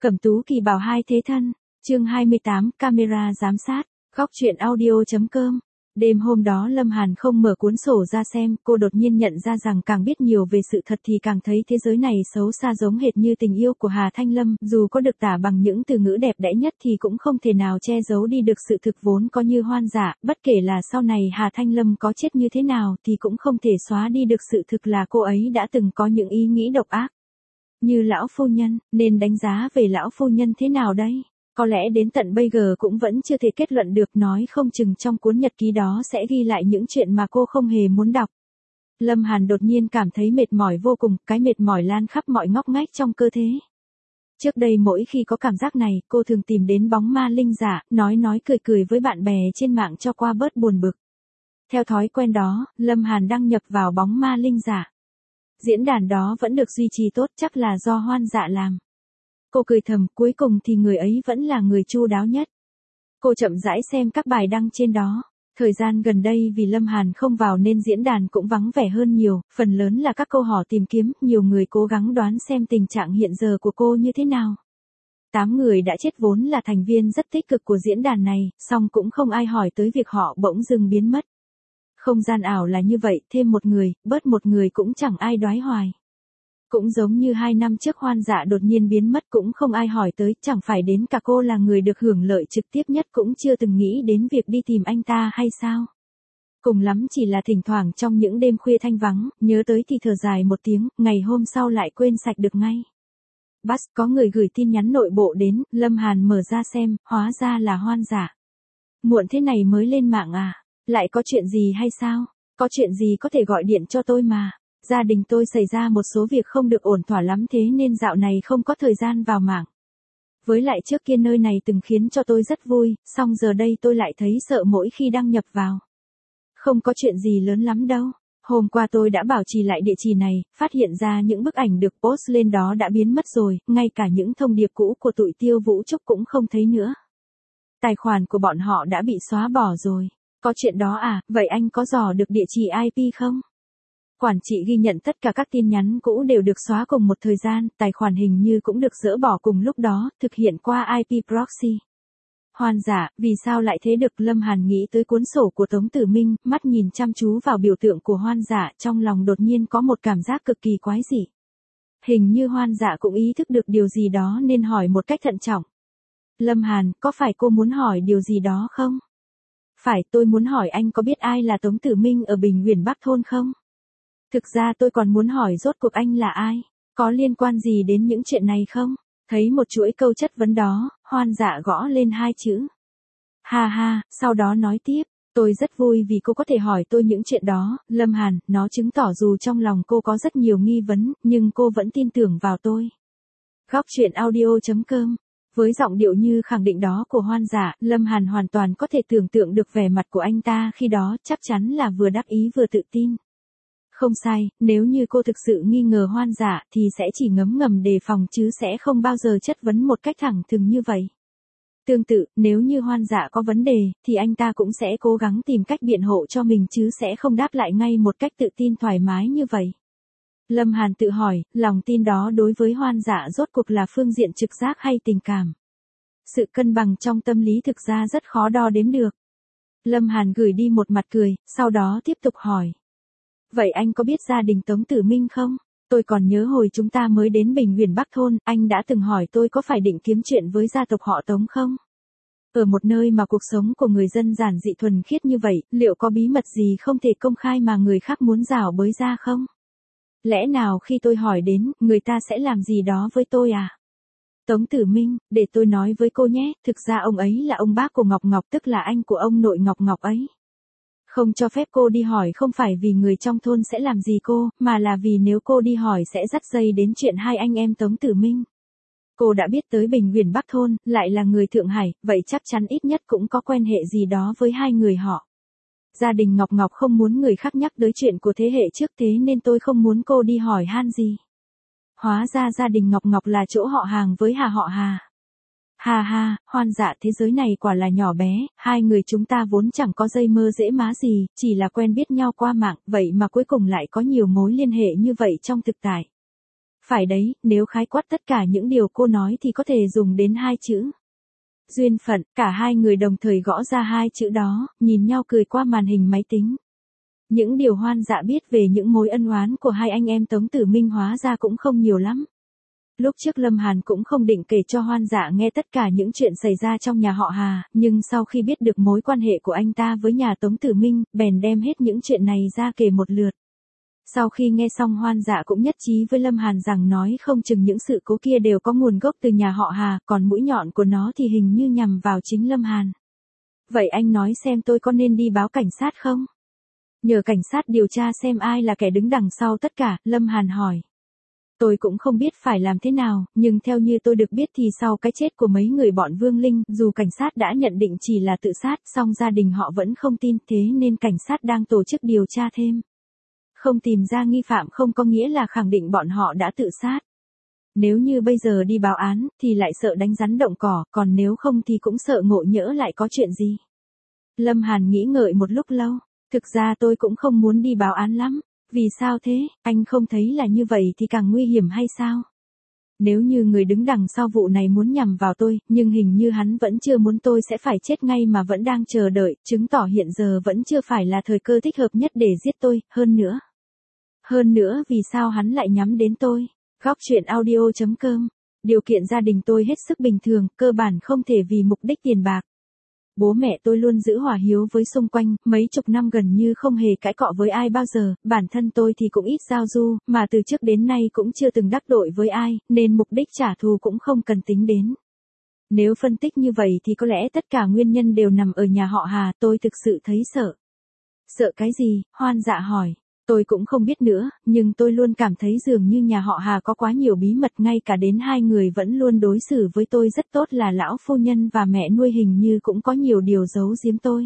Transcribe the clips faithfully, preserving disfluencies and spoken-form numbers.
Cẩm Tú Kỳ Bảo hai thế thân, chương hai mươi tám, camera giám sát, góc truyện audio.com. Đêm hôm đó Lâm Hàn không mở cuốn sổ ra xem, cô đột nhiên nhận ra rằng càng biết nhiều về sự thật thì càng thấy thế giới này xấu xa giống hệt như tình yêu của Hà Thanh Lâm, dù có được tả bằng những từ ngữ đẹp đẽ nhất thì cũng không thể nào che giấu đi được sự thực vốn có như Hoan Dạ, bất kể là sau này Hà Thanh Lâm có chết như thế nào thì cũng không thể xóa đi được sự thực là cô ấy đã từng có những ý nghĩ độc ác. Như lão phu nhân, nên đánh giá về lão phu nhân thế nào đây? Có lẽ đến tận bây giờ cũng vẫn chưa thể kết luận được, nói không chừng trong cuốn nhật ký đó sẽ ghi lại những chuyện mà cô không hề muốn đọc. Lâm Hàn đột nhiên cảm thấy mệt mỏi vô cùng, cái mệt mỏi lan khắp mọi ngóc ngách trong cơ thể. Trước đây mỗi khi có cảm giác này, cô thường tìm đến bóng ma linh giả, nói nói cười cười với bạn bè trên mạng cho qua bớt buồn bực. Theo thói quen đó, Lâm Hàn đăng nhập vào bóng ma linh giả. Diễn đàn đó vẫn được duy trì tốt, chắc là do Hoan Dạ làm. Cô cười thầm, cuối cùng thì người ấy vẫn là người chu đáo nhất. Cô chậm rãi xem các bài đăng trên đó. Thời gian gần đây vì Lâm Hàn không vào nên diễn đàn cũng vắng vẻ hơn nhiều, phần lớn là các câu hỏi tìm kiếm, nhiều người cố gắng đoán xem tình trạng hiện giờ của cô như thế nào. Tám người đã chết vốn là thành viên rất tích cực của diễn đàn này, song cũng không ai hỏi tới việc họ bỗng dưng biến mất. Không gian ảo là như vậy, thêm một người, bớt một người cũng chẳng ai đoái hoài. Cũng giống như hai năm trước Hoan Dạ đột nhiên biến mất cũng không ai hỏi tới, chẳng phải đến cả cô là người được hưởng lợi trực tiếp nhất cũng chưa từng nghĩ đến việc đi tìm anh ta hay sao? Cùng lắm chỉ là thỉnh thoảng trong những đêm khuya thanh vắng, nhớ tới thì thở dài một tiếng, ngày hôm sau lại quên sạch được ngay. Bas, có người gửi tin nhắn nội bộ đến, Lâm Hàn mở ra xem, hóa ra là Hoan Dạ. Muộn thế này mới lên mạng à? Lại có chuyện gì hay sao? Có chuyện gì có thể gọi điện cho tôi mà. Gia đình tôi xảy ra một số việc không được ổn thỏa lắm thế nên dạo này không có thời gian vào mạng. Với lại trước kia nơi này từng khiến cho tôi rất vui, song giờ đây tôi lại thấy sợ mỗi khi đăng nhập vào. Không có chuyện gì lớn lắm đâu. Hôm qua tôi đã bảo trì lại địa chỉ này, phát hiện ra những bức ảnh được post lên đó đã biến mất rồi, ngay cả những thông điệp cũ của tụi Tiêu Vũ Trúc cũng không thấy nữa. Tài khoản của bọn họ đã bị xóa bỏ rồi. Có chuyện đó à, vậy anh có dò được địa chỉ i pê không? Quản trị ghi nhận tất cả các tin nhắn cũ đều được xóa cùng một thời gian, tài khoản hình như cũng được dỡ bỏ cùng lúc đó, thực hiện qua i pê proxy. Hoan Dạ, vì sao lại thế được? Lâm Hàn nghĩ tới cuốn sổ của Tống Tử Minh, mắt nhìn chăm chú vào biểu tượng của Hoan Dạ, trong lòng đột nhiên có một cảm giác cực kỳ quái dị. Hình như Hoan Dạ cũng ý thức được điều gì đó nên hỏi một cách thận trọng. Lâm Hàn, có phải cô muốn hỏi điều gì đó không? Phải, tôi muốn hỏi anh có biết ai là Tống Tử Minh ở Bình Huyền Bắc Thôn không? Thực ra tôi còn muốn hỏi rốt cuộc anh là ai? Có liên quan gì đến những chuyện này không? Thấy một chuỗi câu chất vấn đó, Hoan Dạ gõ lên hai chữ. Ha ha, sau đó nói tiếp. Tôi rất vui vì cô có thể hỏi tôi những chuyện đó, Lâm Hàn, nó chứng tỏ dù trong lòng cô có rất nhiều nghi vấn, nhưng cô vẫn tin tưởng vào tôi. Góc truyện audio.com. Với giọng điệu như khẳng định đó của Hoan Dạ, Lâm Hàn hoàn toàn có thể tưởng tượng được vẻ mặt của anh ta khi đó, chắc chắn là vừa đắc ý vừa tự tin. Không sai, nếu như cô thực sự nghi ngờ Hoan Dạ thì sẽ chỉ ngấm ngầm đề phòng chứ sẽ không bao giờ chất vấn một cách thẳng thừng như vậy. Tương tự, nếu như Hoan Dạ có vấn đề, thì anh ta cũng sẽ cố gắng tìm cách biện hộ cho mình chứ sẽ không đáp lại ngay một cách tự tin thoải mái như vậy. Lâm Hàn tự hỏi, lòng tin đó đối với Hoan Dạ rốt cuộc là phương diện trực giác hay tình cảm? Sự cân bằng trong tâm lý thực ra rất khó đo đếm được. Lâm Hàn gửi đi một mặt cười, sau đó tiếp tục hỏi. Vậy anh có biết gia đình Tống Tử Minh không? Tôi còn nhớ hồi chúng ta mới đến Bình Huyền Bắc Thôn, anh đã từng hỏi tôi có phải định kiếm chuyện với gia tộc họ Tống không? Ở một nơi mà cuộc sống của người dân giản dị thuần khiết như vậy, liệu có bí mật gì không thể công khai mà người khác muốn rảo bới ra không? Lẽ nào khi tôi hỏi đến, người ta sẽ làm gì đó với tôi à? Tống Tử Minh, để tôi nói với cô nhé, thực ra ông ấy là ông bác của Ngọc Ngọc, tức là anh của ông nội Ngọc Ngọc ấy. Không cho phép cô đi hỏi không phải vì người trong thôn sẽ làm gì cô, mà là vì nếu cô đi hỏi sẽ dắt dây đến chuyện hai anh em Tống Tử Minh. Cô đã biết tới Bình Huyền Bắc Thôn, lại là người Thượng Hải, vậy chắc chắn ít nhất cũng có quan hệ gì đó với hai người họ. Gia đình Ngọc Ngọc không muốn người khác nhắc tới chuyện của thế hệ trước thế nên tôi không muốn cô đi hỏi han gì. Hóa ra gia đình Ngọc Ngọc là chỗ họ hàng với Hà họ Hà. Ha ha, Hoan Dạ, thế giới này quả là nhỏ bé, hai người chúng ta vốn chẳng có dây mơ dễ má gì, chỉ là quen biết nhau qua mạng, vậy mà cuối cùng lại có nhiều mối liên hệ như vậy trong thực tại. phải đấy, nếu khái quát tất cả những điều cô nói thì có thể dùng đến hai chữ. Duyên phận, cả hai người đồng thời gõ ra hai chữ đó, nhìn nhau cười qua màn hình máy tính. Những điều Hoan Dạ biết về những mối ân oán của hai anh em Tống Tử Minh hóa ra cũng không nhiều lắm. Lúc trước Lâm Hàn cũng không định kể cho Hoan Dạ nghe tất cả những chuyện xảy ra trong nhà họ Hà, nhưng sau khi biết được mối quan hệ của anh ta với nhà Tống Tử Minh, bèn đem hết những chuyện này ra kể một lượt. Sau khi nghe xong Hoan Dạ cũng nhất trí với Lâm Hàn rằng nói không chừng những sự cố kia đều có nguồn gốc từ nhà họ Hà, còn mũi nhọn của nó thì hình như nhằm vào chính Lâm Hàn. Vậy anh nói xem tôi có nên đi báo cảnh sát không? Nhờ cảnh sát điều tra xem ai là kẻ đứng đằng sau tất cả, Lâm Hàn hỏi. Tôi cũng không biết phải làm thế nào, nhưng theo như tôi được biết thì sau cái chết của mấy người bọn Vương Linh, dù cảnh sát đã nhận định chỉ là tự sát, song gia đình họ vẫn không tin, thế nên cảnh sát đang tổ chức điều tra thêm. Không tìm ra nghi phạm không có nghĩa là khẳng định bọn họ đã tự sát. Nếu như bây giờ đi báo án, thì lại sợ đánh rắn động cỏ, còn nếu không thì cũng sợ ngộ nhỡ lại có chuyện gì. Lâm Hàn nghĩ ngợi một lúc lâu, thực ra tôi cũng không muốn đi báo án lắm. Vì sao thế, anh không thấy là như vậy thì càng nguy hiểm hay sao? Nếu như người đứng đằng sau vụ này muốn nhằm vào tôi, nhưng hình như hắn vẫn chưa muốn tôi sẽ phải chết ngay mà vẫn đang chờ đợi, chứng tỏ hiện giờ vẫn chưa phải là thời cơ thích hợp nhất để giết tôi, hơn nữa. Hơn nữa vì sao hắn lại nhắm đến tôi? Góc truyện audio chấm com. Điều kiện gia đình tôi hết sức bình thường, cơ bản không thể vì mục đích tiền bạc. Bố mẹ tôi luôn giữ hòa hiếu với xung quanh, mấy chục năm gần như không hề cãi cọ với ai bao giờ, bản thân tôi thì cũng ít giao du, mà từ trước đến nay cũng chưa từng đắc tội với ai, nên mục đích trả thù cũng không cần tính đến. Nếu phân tích như vậy thì có lẽ tất cả nguyên nhân đều nằm ở nhà họ Hà, tôi thực sự thấy sợ. Sợ cái gì? Hoan Dạ hỏi. Tôi cũng không biết nữa, nhưng tôi luôn cảm thấy dường như nhà họ Hà có quá nhiều bí mật, ngay cả đến hai người vẫn luôn đối xử với tôi rất tốt là lão phu nhân và mẹ nuôi hình như cũng có nhiều điều giấu giếm tôi.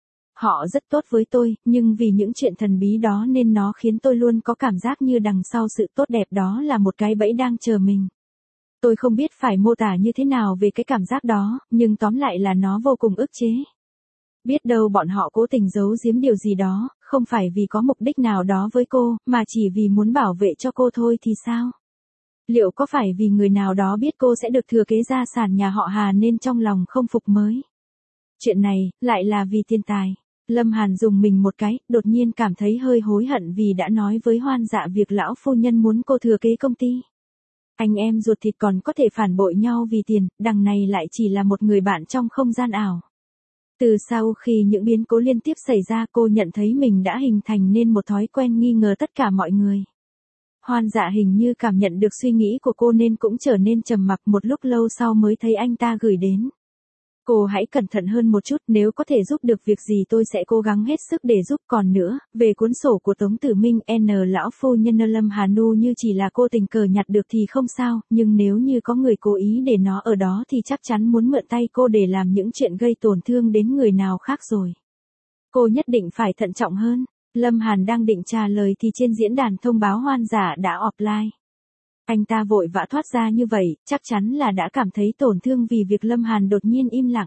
Họ rất tốt với tôi, nhưng vì những chuyện thần bí đó nên nó khiến tôi luôn có cảm giác như đằng sau sự tốt đẹp đó là một cái bẫy đang chờ mình. Tôi không biết phải mô tả như thế nào về cái cảm giác đó, nhưng tóm lại là nó vô cùng ức chế. Biết đâu bọn họ cố tình giấu giếm điều gì đó, không phải vì có mục đích nào đó với cô, mà chỉ vì muốn bảo vệ cho cô thôi thì sao? Liệu có phải vì người nào đó biết cô sẽ được thừa kế gia sản nhà họ Hà nên trong lòng không phục mới? Chuyện này, lại là vì tiền tài. Lâm Hàn dùng mình một cái, đột nhiên cảm thấy hơi hối hận vì đã nói với Hoan Dạ việc lão phu nhân muốn cô thừa kế công ty. Anh em ruột thịt còn có thể phản bội nhau vì tiền, đằng này lại chỉ là một người bạn trong không gian ảo. Từ sau khi những biến cố liên tiếp xảy ra, cô nhận thấy mình đã hình thành nên một thói quen nghi ngờ tất cả mọi người. Hoan Dạ hình như cảm nhận được suy nghĩ của cô nên cũng trở nên trầm mặc, một lúc lâu sau mới thấy anh ta gửi đến. Cô hãy cẩn thận hơn một chút, nếu có thể giúp được việc gì tôi sẽ cố gắng hết sức để giúp. Còn nữa, về cuốn sổ của Tống Tử Minh, N lão phu nhân Lâm Hà Nu như chỉ là cô tình cờ nhặt được thì không sao, nhưng nếu như có người cố ý để nó ở đó thì chắc chắn muốn mượn tay cô để làm những chuyện gây tổn thương đến người nào khác rồi. Cô nhất định phải thận trọng hơn. Lâm Hàn đang định trả lời thì trên diễn đàn thông báo Hoan Dạ đã offline. Anh ta vội vã thoát ra như vậy, chắc chắn là đã cảm thấy tổn thương vì việc Lâm Hàn đột nhiên im lặng.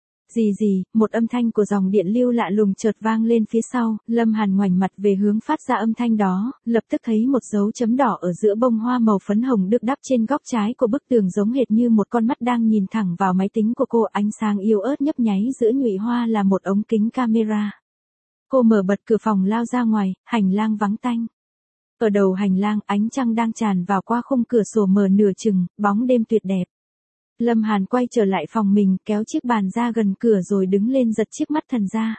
Gì gì, một âm thanh của dòng điện lưu lạ lùng chợt vang lên phía sau, Lâm Hàn ngoảnh mặt về hướng phát ra âm thanh đó, lập tức thấy một dấu chấm đỏ ở giữa bông hoa màu phấn hồng được đắp trên góc trái của bức tường, giống hệt như một con mắt đang nhìn thẳng vào máy tính của cô. Ánh sáng yếu ớt nhấp nháy giữa nhụy hoa là một ống kính camera. Cô mở bật cửa phòng lao ra ngoài, hành lang vắng tanh. Ở đầu hành lang, ánh trăng đang tràn vào qua khung cửa sổ mở nửa chừng, bóng đêm tuyệt đẹp. Lâm Hàn quay trở lại phòng mình, kéo chiếc bàn ra gần cửa rồi đứng lên giật chiếc mắt thần ra.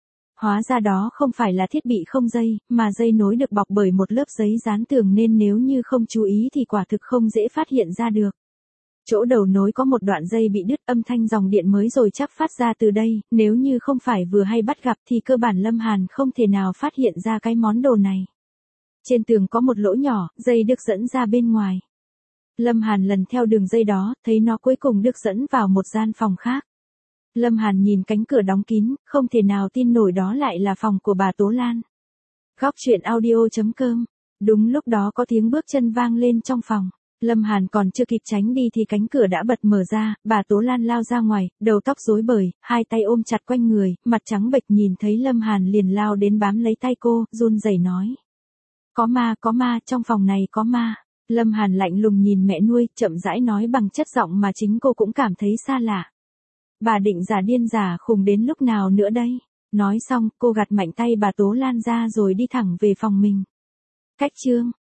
Hóa ra đó không phải là thiết bị không dây, mà dây nối được bọc bởi một lớp giấy dán tường nên nếu như không chú ý thì quả thực không dễ phát hiện ra được. Chỗ đầu nối có một đoạn dây bị đứt, âm thanh dòng điện mới rồi chắc phát ra từ đây, nếu như không phải vừa hay bắt gặp thì cơ bản Lâm Hàn không thể nào phát hiện ra cái món đồ này. Trên tường có một lỗ nhỏ, dây được dẫn ra bên ngoài. Lâm Hàn lần theo đường dây đó, thấy nó cuối cùng được dẫn vào một gian phòng khác. Lâm Hàn nhìn cánh cửa đóng kín, không thể nào tin nổi đó lại là phòng của bà Tố Lan. Góc truyện audio chấm com. Đúng lúc đó có tiếng bước chân vang lên trong phòng. Lâm Hàn còn chưa kịp tránh đi thì cánh cửa đã bật mở ra, bà Tố Lan lao ra ngoài, đầu tóc rối bời, hai tay ôm chặt quanh người, mặt trắng bệch, nhìn thấy Lâm Hàn liền lao đến bám lấy tay cô, run rẩy nói. Có ma, có ma, trong phòng này có ma. Lâm Hàn lạnh lùng nhìn mẹ nuôi, chậm rãi nói bằng chất giọng mà chính cô cũng cảm thấy xa lạ. Bà định giả điên giả khùng đến lúc nào nữa đây? Nói xong, cô gạt mạnh tay bà Tố Lan ra rồi đi thẳng về phòng mình. Cách chương